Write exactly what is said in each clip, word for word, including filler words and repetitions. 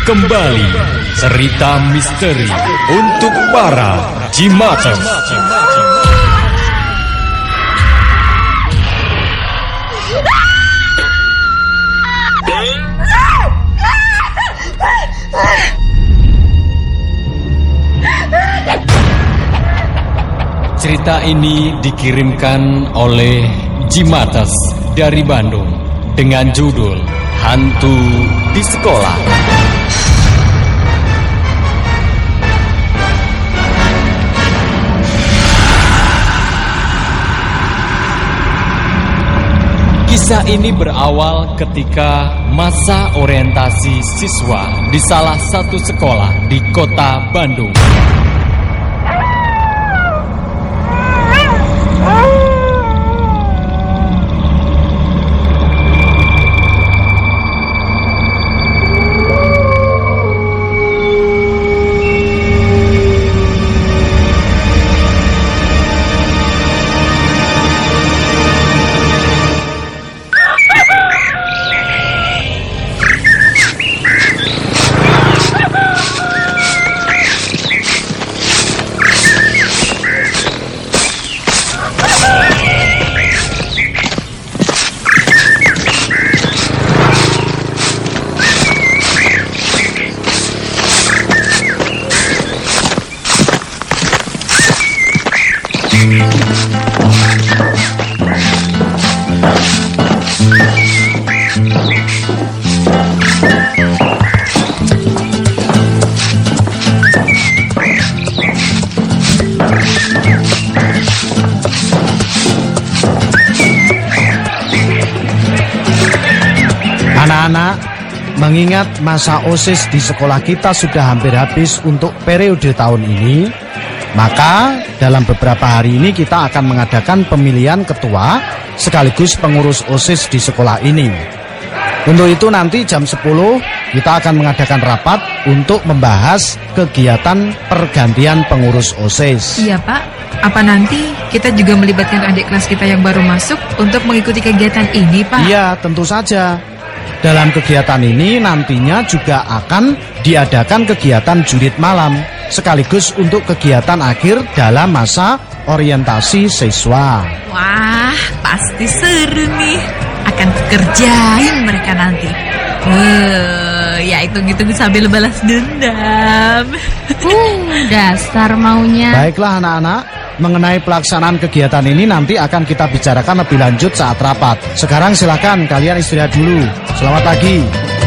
kembali cerita misteri untuk para Jimaters. Cerita ini dikirimkan oleh Jimaters dari Bandung dengan judul Hantu di Sekolah. Kisah ini berawal ketika masa orientasi siswa di salah satu sekolah di kota Bandung. Anak-anak, mengingat masa OSIS di sekolah kita sudah hampir habis untuk periode tahun ini, maka dalam beberapa hari ini kita akan mengadakan pemilihan ketua sekaligus pengurus OSIS di sekolah ini. Untuk itu nanti jam sepuluh kita akan mengadakan rapat untuk membahas kegiatan pergantian pengurus OSIS. Iya Pak, apa nanti kita juga melibatkan adik kelas kita yang baru masuk untuk mengikuti kegiatan ini Pak? Iya, tentu saja. Dalam kegiatan ini nantinya juga akan diadakan kegiatan jurit malam sekaligus untuk kegiatan akhir dalam masa orientasi siswa. Wah, pasti seru nih. Akan kerjain mereka nanti. Wah, ya hitung-hitung sambil balas dendam. Uh, dasar maunya. Baiklah anak-anak, mengenai pelaksanaan kegiatan ini nanti akan kita bicarakan lebih lanjut saat rapat. Sekarang silakan kalian istirahat dulu. Selamat pagi.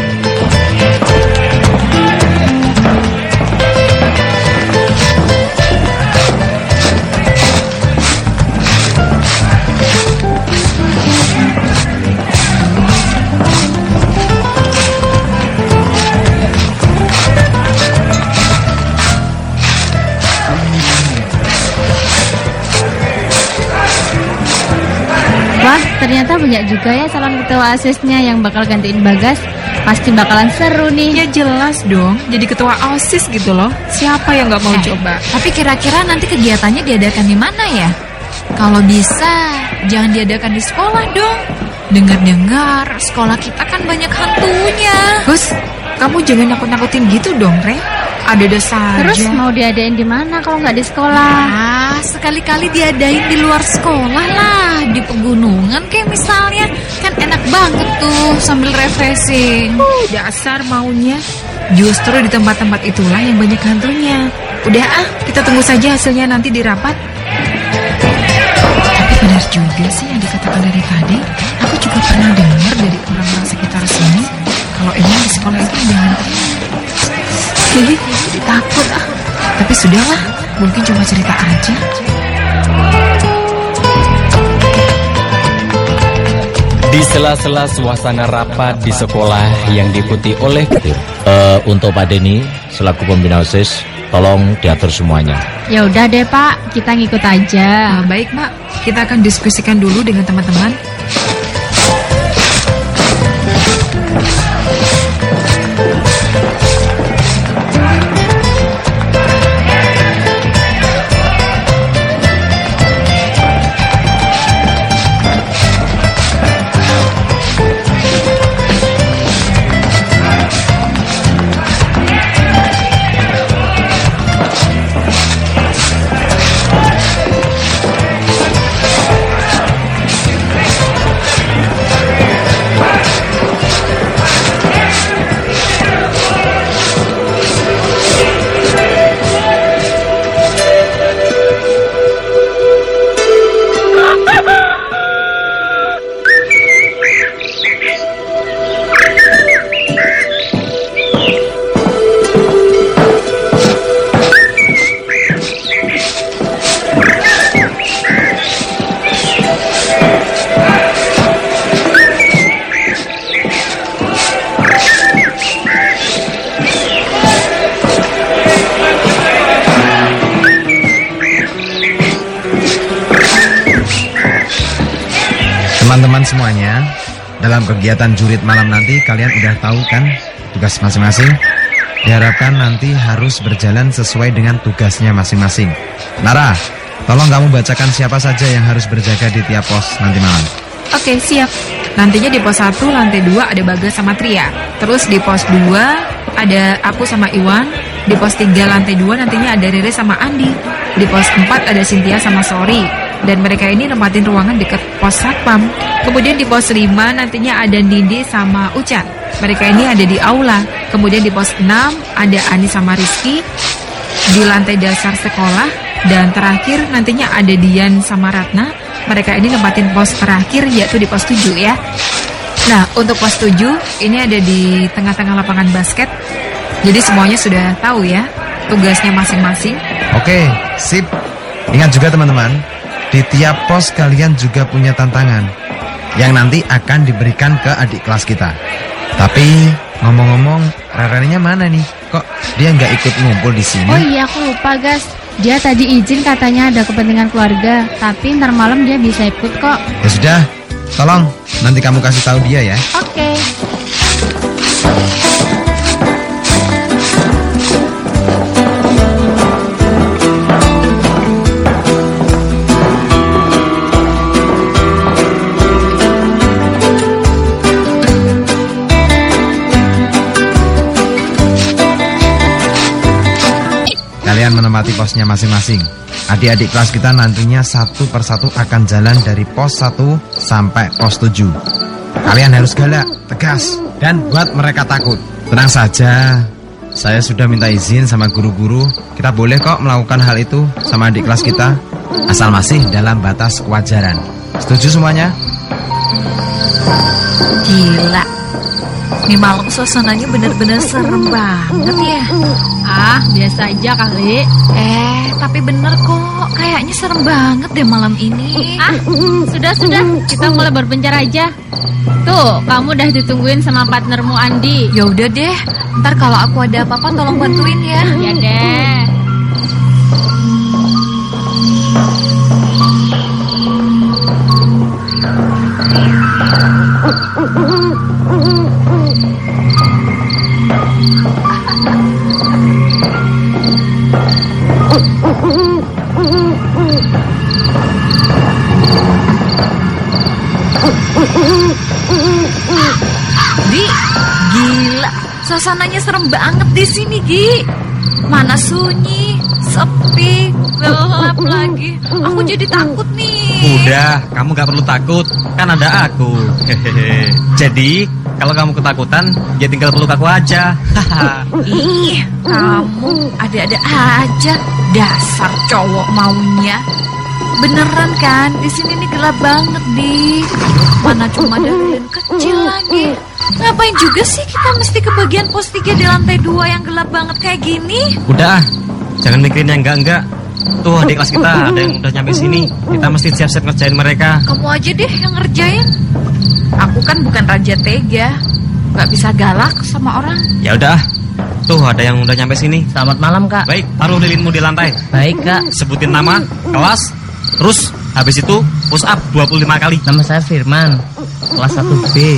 Wah, ternyata banyak juga ya calon ketua OSISnya yang bakal gantiin Bagas. Pasti bakalan seru nih. Ya jelas dong, jadi ketua OSIS gitu loh. Siapa yang gak mau eh, coba? Tapi kira-kira nanti kegiatannya diadakan di mana ya? Kalau bisa, jangan diadakan di sekolah dong. Dengar-dengar, sekolah kita kan banyak hantunya. Gus, kamu jangan nakut-nakutin gitu dong, Re. Ada-ada saja. Terus mau diadain di mana kalau nggak di sekolah? Ah, sekali-kali diadain di luar sekolah lah, di pegunungan kayak misalnya. Kan enak banget tuh sambil refreshing. Uh, dasar maunya. Justru di tempat-tempat itulah yang banyak hantunya. Udah ah, kita tunggu saja hasilnya nanti di rapat. Tapi benar juga sih yang dikatakan dari tadi. Aku juga pernah dengar dari orang-orang sekitar sini kalau emang di sekolah itu ada hantu. Jadi takut ah. Tapi sudahlah, mungkin cuma cerita aja. Di sela-sela suasana rapat di sekolah yang diikuti oleh uh, untuk Pak Denny selaku pembina OSIS, tolong diatur semuanya. Ya udah deh Pak, kita ngikut aja. Nah, baik Pak, kita akan diskusikan dulu dengan teman-teman. Teman-teman semuanya, dalam kegiatan jurit malam nanti kalian udah tahu kan tugas masing-masing? Diharapkan nanti harus berjalan sesuai dengan tugasnya masing-masing. Nara, tolong kamu bacakan siapa saja yang harus berjaga di tiap pos nanti malam. Oke, siap. Nantinya di pos satu lantai dua ada Bagas sama Tria. Terus di pos dua ada aku sama Iwan. Di pos tiga lantai dua nantinya ada Rere sama Andi. Di pos empat ada Cynthia sama Sori. Dan mereka ini nempatin ruangan dekat pos satpam. Kemudian di pos lima nantinya ada Nindi sama Uca. Mereka ini ada di aula. Kemudian di pos enam ada Ani sama Rizky di lantai dasar sekolah. Dan terakhir nantinya ada Dian sama Ratna. Mereka ini nempatin pos terakhir yaitu di pos tujuh ya. Nah, untuk pos tujuh ini ada di tengah-tengah lapangan basket. Jadi semuanya sudah tahu ya tugasnya masing-masing. Oke, sip. Ingat juga teman-teman, di tiap pos kalian juga punya tantangan yang nanti akan diberikan ke adik kelas kita. Tapi ngomong-ngomong, Raranya mana nih? Kok dia nggak ikut ngumpul di sini? Oh iya, aku lupa, Gas. Dia tadi izin katanya ada kepentingan keluarga, tapi ntar malam dia bisa ikut kok. Ya sudah, tolong nanti kamu kasih tahu dia ya. Oke. Kalian menempati posnya masing-masing. Adik-adik kelas kita nantinya satu persatu akan jalan dari pos satu sampai pos tujuh. Kalian harus galak, tegas, dan buat mereka takut. Tenang saja, saya sudah minta izin sama guru-guru. Kita boleh kok melakukan hal itu sama adik kelas kita, asal masih dalam batas kewajaran. Setuju semuanya? Gila, ini malam suasananya benar-benar serem banget ya. Ah, biasa aja kali. Eh, tapi bener kok, kayaknya serem banget deh malam ini. Ah, sudah-sudah, kita mulai berpencar aja. Tuh, kamu udah ditungguin sama partnermu Andi. Ya udah deh, ntar kalau aku ada apa-apa tolong bantuin ya. Ya deh. Gi, gila, suasananya serem banget di sini, Gi. Mana sunyi, sepi, gelap lagi. Aku jadi takut nih. Udah, kamu gak perlu takut, kan ada aku. Hehehe. Jadi, kalau kamu ketakutan, ya tinggal peluk aku aja. Ih, kamu ada-ada aja. Dasar cowok maunya. Beneran kan, di sini nih gelap banget, Di. Mana cuma ada lilin kecil lagi. Ngapain juga sih kita mesti ke bagian pos tiga di lantai dua yang gelap banget kayak gini? Udah, jangan mikirin yang enggak-enggak. Tuh adik kelas kita ada yang udah nyampe sini. Kita mesti siap-siap ngerjain mereka. Kamu aja deh yang ngerjain. Aku kan bukan raja tega, gak bisa galak sama orang. Ya udah, tuh ada yang udah nyampe sini. Selamat malam, Kak. Baik, taruh lilinmu di lantai. Baik, Kak. Sebutin nama, kelas, terus habis itu push up dua puluh lima kali. Nama saya Firman, kelas satu B.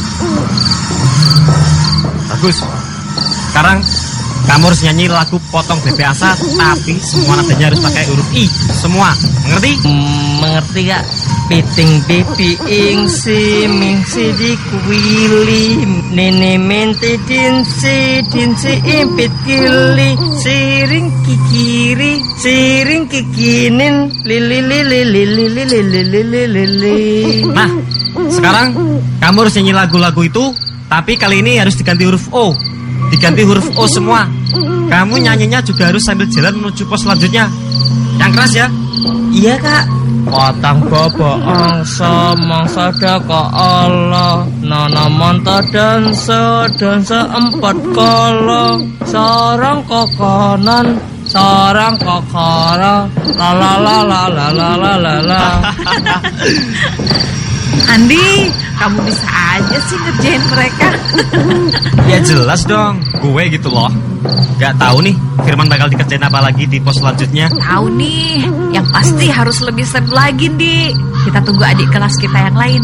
Bagus. Sekarang kamu harus nyanyi lagu Potong Bebek Asa, tapi semua nadanya harus pakai huruf I. Semua, mengerti? Hmm, mengerti, Kak. Piting pipi ing si ming si dikuili nene mente dinsi dinsi impit kili siring kikiri siring kikinin lili lili lili lili lili lili. Nah, sekarang kamu harus nyanyi lagu-lagu itu, tapi kali ini harus diganti huruf O. Diganti huruf O semua. Kamu nyanyinya juga harus sambil jalan menuju pos selanjutnya. Yang keras ya. Iya, Kak. Potong bobo angsa mangsa daka Allah nana manta dansa dansa empat kala sarang kokonan sarang kokara la la la la la la la la la. Andi, kamu bisa aja sih ngerjain mereka. Ya jelas dong, gue gitu loh. Gak tahu nih Firman bakal dikerjain apa lagi di pos selanjutnya. Tahu nih, yang pasti harus lebih seru lagi, Di. Kita tunggu adik kelas kita yang lain.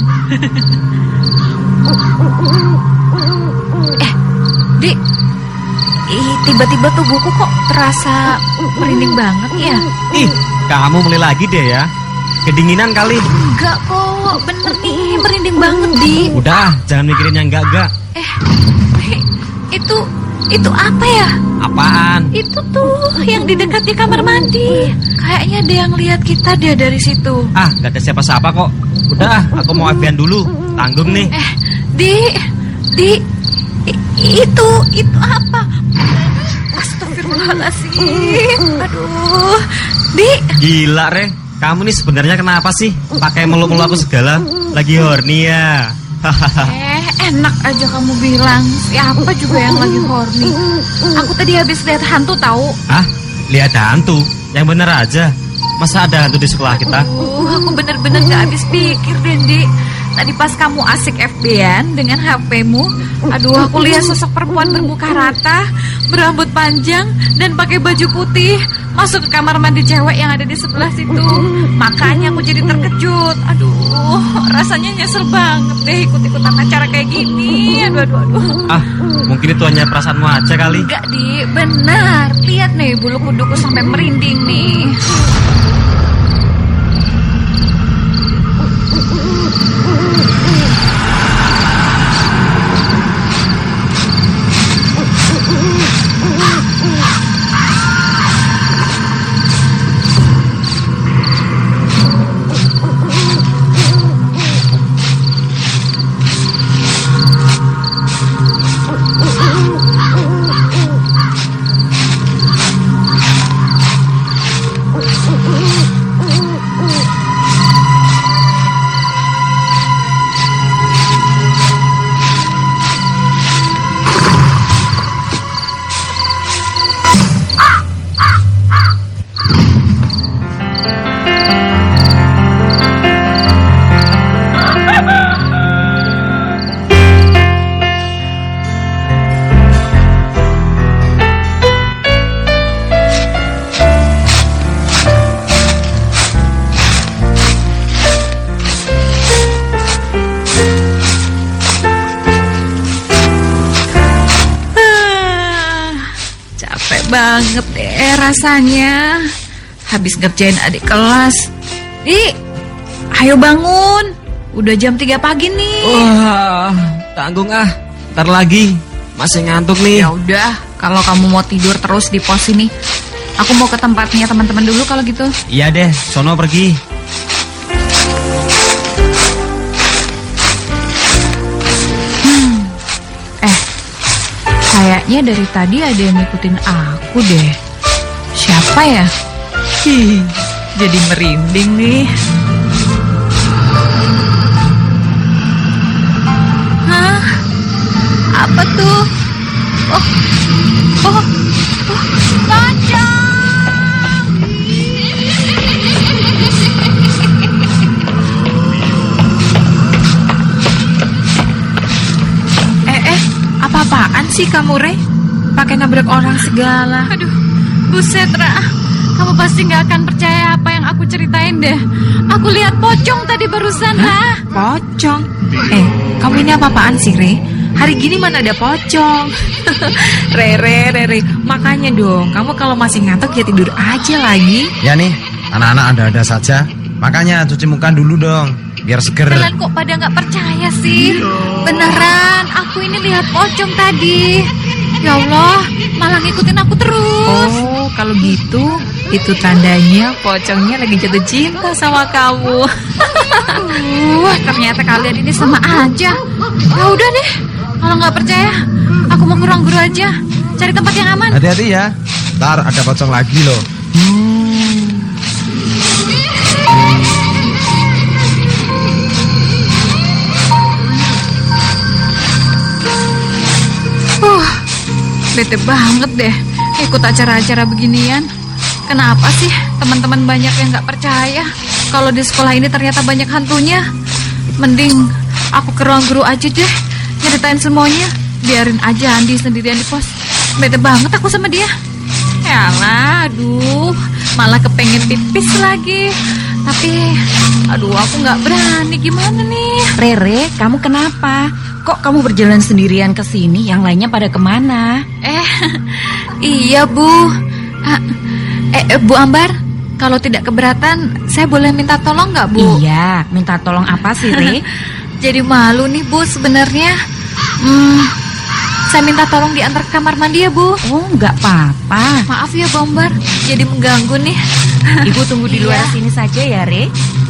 Eh, Di, ih, tiba-tiba tubuhku kok terasa merinding banget ya? Ih, kamu mulai lagi deh ya. Kedinginan kali. Enggak kok, bener nih, merinding banget, Di. Udah, jangan mikirin yang enggak-enggak. Eh, eh, itu, itu apa ya? Apaan? Itu tuh yang di dekatnya kamar mandi. Kayaknya ada yang lihat kita deh dari situ. Ah, gak ada siapa-siapa kok. Udah, aku mau F B N dulu. Tanggung nih. Eh, Di, Di, i- itu, itu apa? Astagfirullahaladzim. Aduh, Di. Gila, Re. Kamu nih sebenarnya kenapa sih? Pakai meluk-meluk aku segala. Lagi horny ya. Eh, enak aja kamu bilang. Siapa juga yang lagi horny? Aku tadi habis lihat hantu tahu. Hah? Lihat hantu? Yang bener aja. Masa ada hantu di sekolah kita? Uh, aku bener-bener gak habis pikir, Dendi. Tadi pas kamu asik F B-an dengan H P-mu, aduh, aku lihat sosok perempuan bermuka rata, berambut panjang, dan pakai baju putih masuk ke kamar mandi cewek yang ada di sebelah situ. Makanya aku jadi terkejut. Aduh, rasanya nyesel banget deh ikut-ikutan acara kayak gini. Aduh, aduh, aduh. Ah, mungkin itu hanya perasaanmu aja kali. Enggak, Di, benar. Lihat nih, bulu kuduku sampai merinding nih. Banget deh rasanya. Habis ngerjain adik kelas. Di, ayo bangun. Udah jam tiga pagi nih. Wah, tanggung ah. Ntar lagi, masih ngantuk nih. Ya udah, kalau kamu mau tidur terus di pos ini, aku mau ke tempatnya teman-teman dulu kalau gitu. Iya deh, sono pergi. Hmm. Eh, kayaknya dari tadi ada yang ngikutin aku deh. Siapa ya? Hi, jadi merinding nih. Hah? Apa tuh? Oh, oh, oh, pocong! Eh, eh, apa-apaan sih kamu, Re? Pakai nabrak orang segala. Aduh, buset, Ra. Kamu pasti gak akan percaya apa yang aku ceritain deh. Aku lihat pocong tadi barusan, Ra. Pocong? Eh, kamu ini apa-apaan sih, Re? Hari gini mana ada pocong? Re, Re, Re, Re. Makanya dong, kamu kalau masih ngantuk ya tidur aja lagi. Ya nih, anak-anak ada-ada saja. Makanya cuci muka dulu dong, biar seger. Kalian kok pada gak percaya sih? Beneran, aku ini lihat pocong tadi. Ya Allah, malah ngikutin aku terus. Oh, kalau gitu, itu tandanya pocongnya lagi jatuh cinta sama kamu. Wah, ternyata kalian ini sama aja. Ya udah deh, kalau nggak percaya, aku mau ke ruang guru aja. Cari tempat yang aman. Hati-hati ya, ntar ada pocong lagi loh. Uh, bete banget deh ikut acara-acara beginian. Kenapa sih teman-teman banyak yang nggak percaya kalau di sekolah ini ternyata banyak hantunya? Mending aku ke ruang guru aja deh, nyeritain semuanya. Biarin aja Andi sendirian di pos. Bete banget aku sama dia. Yalah, aduh, malah kepengen pipis lagi. Tapi, aduh, aku nggak berani. Gimana nih? Rere, kamu kenapa? Kok kamu berjalan sendirian ke sini? Yang lainnya pada kemana? Eh, iya Bu. Ah, eh, eh, Bu Ambar, kalau tidak keberatan, saya boleh minta tolong nggak Bu? Iya, minta tolong apa sih, Re? Jadi malu nih Bu sebenarnya. Hmm, saya minta tolong diantar ke kamar mandi ya Bu. Oh, nggak apa-apa. Maaf ya Bu Ambar, jadi mengganggu nih. Ibu tunggu di luar Iya. sini saja ya, Re.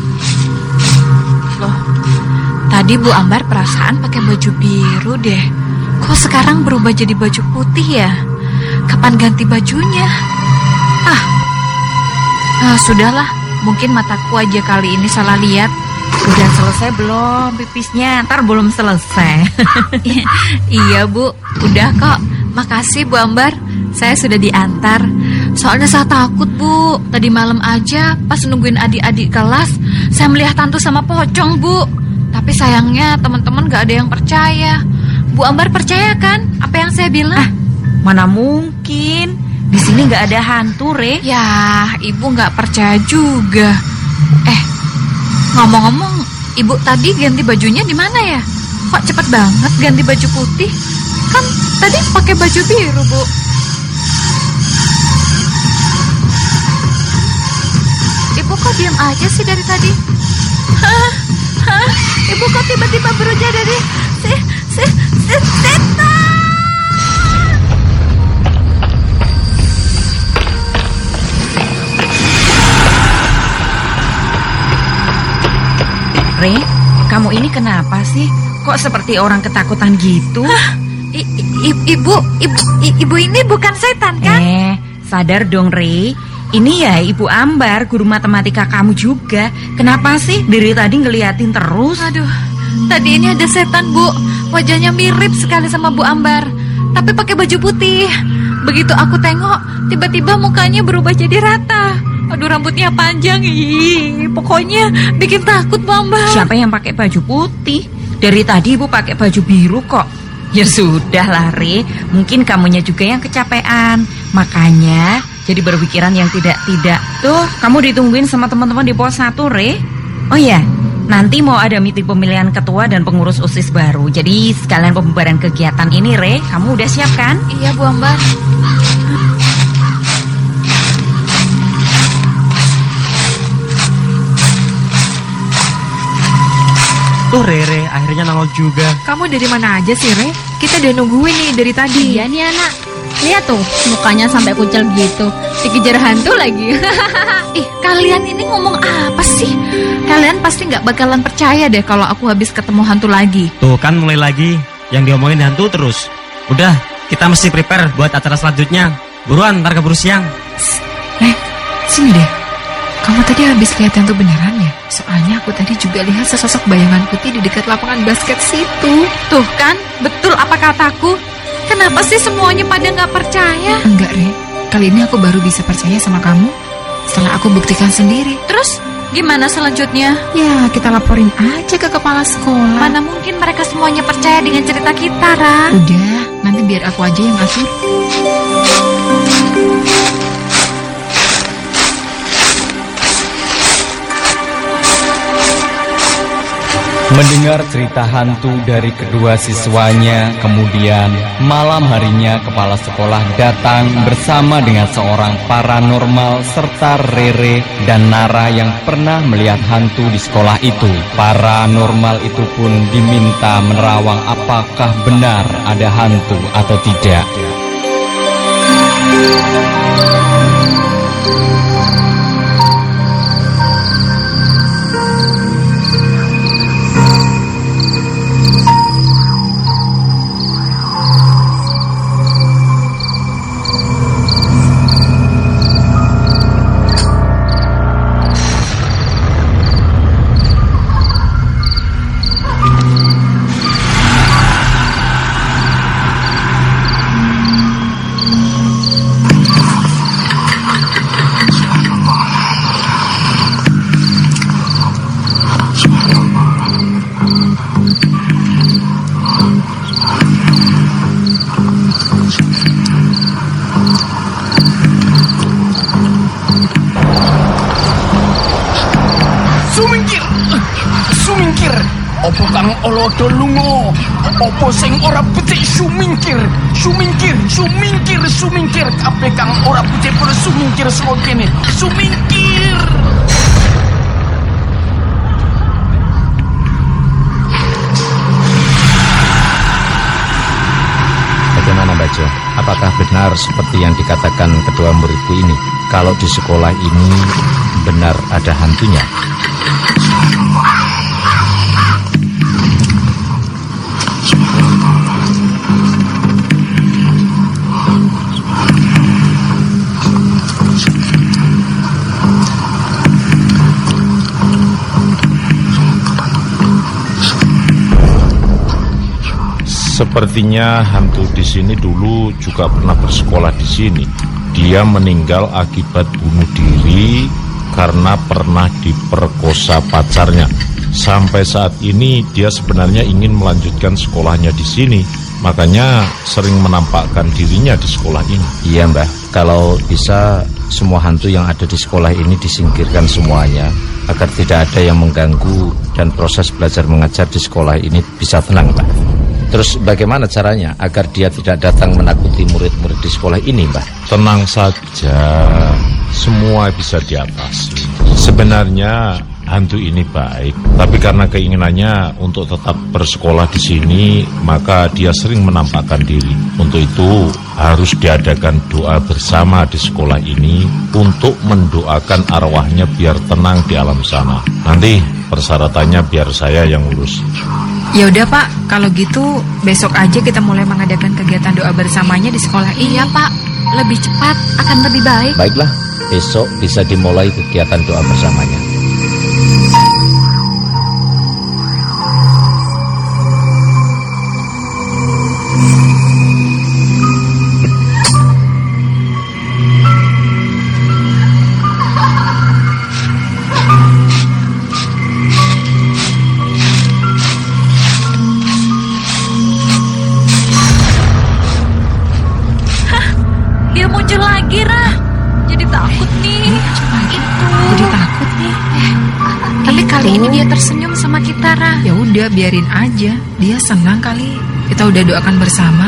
Loh, tadi Bu Ambar perasaan pakai baju biru deh. Kok sekarang berubah jadi baju putih ya? Kapan ganti bajunya? Ah, ah sudahlah. Mungkin mataku aja kali ini salah lihat. Udah selesai belum pipisnya? Ntar belum selesai. Iya Bu, udah kok. Makasih Bu Ambar, saya sudah diantar. Soalnya saya takut Bu. Tadi malam aja pas nungguin adik-adik kelas, saya melihat hantu sama pocong Bu. Tapi sayangnya teman-teman gak ada yang percaya. Bu Ambar percaya kan apa yang saya bilang? Ah, mana mungkin? Di sini nggak ada hantu, Re. Ya, Ibu nggak percaya juga. Eh, ngomong-ngomong, Ibu tadi ganti bajunya di mana ya? Kok cepet banget ganti baju putih? Kan tadi pakai baju biru, Bu. Ibu kok diam aja sih dari tadi? Hah? Hah? Ibu kok tiba-tiba berubah dari si si si setan? Re, kamu ini kenapa sih? Kok seperti orang ketakutan gitu? Hah? I, i, ibu, ibu, i, ibu ini bukan setan kan? Eh, sadar dong, Re. Ini ya Ibu Ambar, guru matematika kamu juga. Kenapa sih dari tadi ngeliatin terus? Aduh, tadi ini ada setan, Bu. Wajahnya mirip sekali sama Bu Ambar, tapi pakai baju putih. Begitu aku tengok, tiba-tiba mukanya berubah jadi rata. Aduh, rambutnya panjang. Ih, pokoknya bikin takut, Bu Ambar. Siapa yang pakai baju putih? Dari tadi Ibu pakai baju biru kok. Ya sudah lah, Re. Mungkin kamunya juga yang kecapean. Makanya jadi berpikiran yang tidak-tidak. Tuh, kamu ditungguin sama teman-teman di pos satu, Re. Oh ya, nanti mau ada meeting pemilihan ketua dan pengurus OSIS baru. Jadi sekalian pembubaran kegiatan ini, Re. Kamu udah siap kan? Iya, Bu Ambar. Tuh Rere, akhirnya nongol juga. Kamu dari mana aja sih, Re? Kita udah nungguin nih dari tadi. Iya nih anak. Lihat tuh, mukanya sampai kucel gitu. Dikejar hantu lagi. Ih, kalian ini ngomong apa sih? Kalian pasti nggak bakalan percaya deh kalau aku habis ketemu hantu lagi. Tuh kan mulai lagi yang diomongin hantu terus. Udah, kita mesti prepare buat acara selanjutnya. Buruan, ntar keburu siang. Re, sini deh. Kamu tadi habis lihat hantu beneran ya? Soalnya aku tadi juga lihat sesosok bayangan putih di dekat lapangan basket situ. Tuh kan, betul apa kataku? Kenapa sih semuanya pada nggak percaya? Enggak, Re. Kali ini aku baru bisa percaya sama kamu setelah aku buktikan sendiri. Terus gimana selanjutnya? Ya, kita laporin aja ke kepala sekolah. Mana mungkin mereka semuanya percaya dengan cerita kita, Ra? Udah, nanti biar aku aja yang atur. Mendengar cerita hantu dari kedua siswanya, kemudian malam harinya kepala sekolah datang bersama dengan seorang paranormal serta Rere dan Nara yang pernah melihat hantu di sekolah itu. Paranormal itu pun diminta menerawang apakah benar ada hantu atau tidak. Sumingkir, sumingkir. Opo kang olodo lungo? Opo sing ora becik sumingkir, sumingkir, sumingkir, sumingkir. Kabeh kang ora becik kudu sumingkir saka kene. Sumingkir. Bagaimana Mbak Jo? Apakah benar seperti yang dikatakan kedua muridku ini? Kalau di sekolah ini benar ada hantunya? Sepertinya hantu di sini dulu juga pernah bersekolah di sini. Dia meninggal akibat bunuh diri karena pernah diperkosa pacarnya. Sampai saat ini dia sebenarnya ingin melanjutkan sekolahnya di sini. Makanya sering menampakkan dirinya di sekolah ini. Iya Mbah, kalau bisa semua hantu yang ada di sekolah ini disingkirkan semuanya, agar tidak ada yang mengganggu dan proses belajar mengajar di sekolah ini bisa tenang Mbah. Terus bagaimana caranya agar dia tidak datang menakuti murid-murid di sekolah ini, Mbah? Tenang saja, semua bisa diatasi. Sebenarnya hantu ini baik, tapi karena keinginannya untuk tetap bersekolah di sini, maka dia sering menampakkan diri. Untuk itu harus diadakan doa bersama di sekolah ini untuk mendoakan arwahnya biar tenang di alam sana. Nanti persyaratannya biar saya yang urus. Ya udah Pak, kalau gitu besok aja kita mulai mengadakan kegiatan doa bersamanya di sekolah ini. Iya Pak, lebih cepat akan lebih baik. Baiklah, besok bisa dimulai kegiatan doa bersamanya. Ya udah biarin aja, dia senang kali. Kita udah doakan bersama.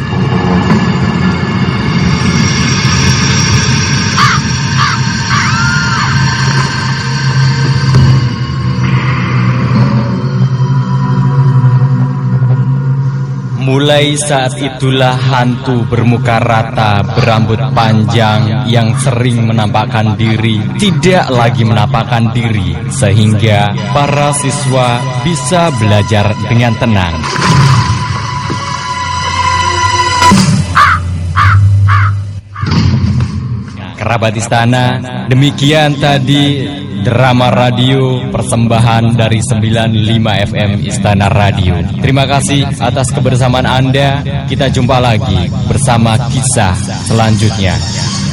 Mulai saat itulah hantu bermuka rata, berambut panjang yang sering menampakkan diri tidak lagi menampakkan diri, sehingga para siswa bisa belajar dengan tenang. Kerabat Istana, demikian tadi drama radio persembahan dari sembilan puluh lima F M Istana Radio. Terima kasih atas kebersamaan Anda. Kita jumpa lagi bersama kisah selanjutnya.